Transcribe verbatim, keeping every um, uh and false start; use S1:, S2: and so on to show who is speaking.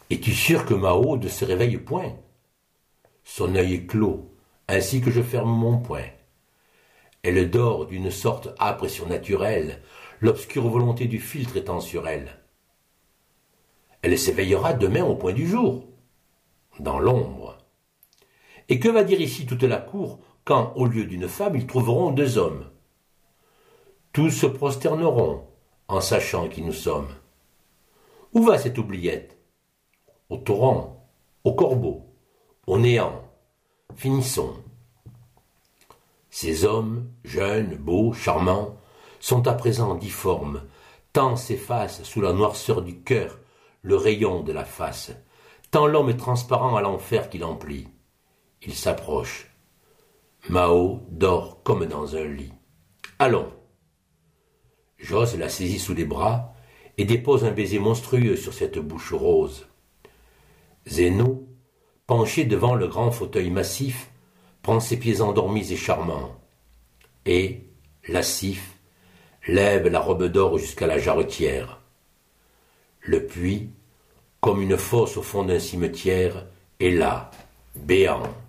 S1: Es-tu sûr que Mao ne se réveille point? Son œil est clos, ainsi que je ferme mon poing. Elle dort d'une sorte âpre et surnaturelle, l'obscure volonté du filtre étant sur elle. Elle s'éveillera demain au point du jour, dans l'ombre. Et que va dire ici toute la cour quand, au lieu d'une femme, ils trouveront deux hommes? Tous se prosterneront en sachant qui nous sommes. Où va cette oubliette? Au torrent, au corbeau, au néant. Finissons. Ces hommes, jeunes, beaux, charmants, sont à présent difformes, tant s'efface sous la noirceur du cœur le rayon de la face, tant l'homme est transparent à l'enfer qu'il emplit. Il s'approche. Mao dort comme dans un lit. Allons. Jos la saisit sous les bras et dépose un baiser monstrueux sur cette bouche rose. Zéno, penché devant le grand fauteuil massif, prend ses pieds endormis et charmants, et, lascif, lève la robe d'or jusqu'à la jarretière. Le puits, comme une fosse au fond d'un cimetière, est là, béant.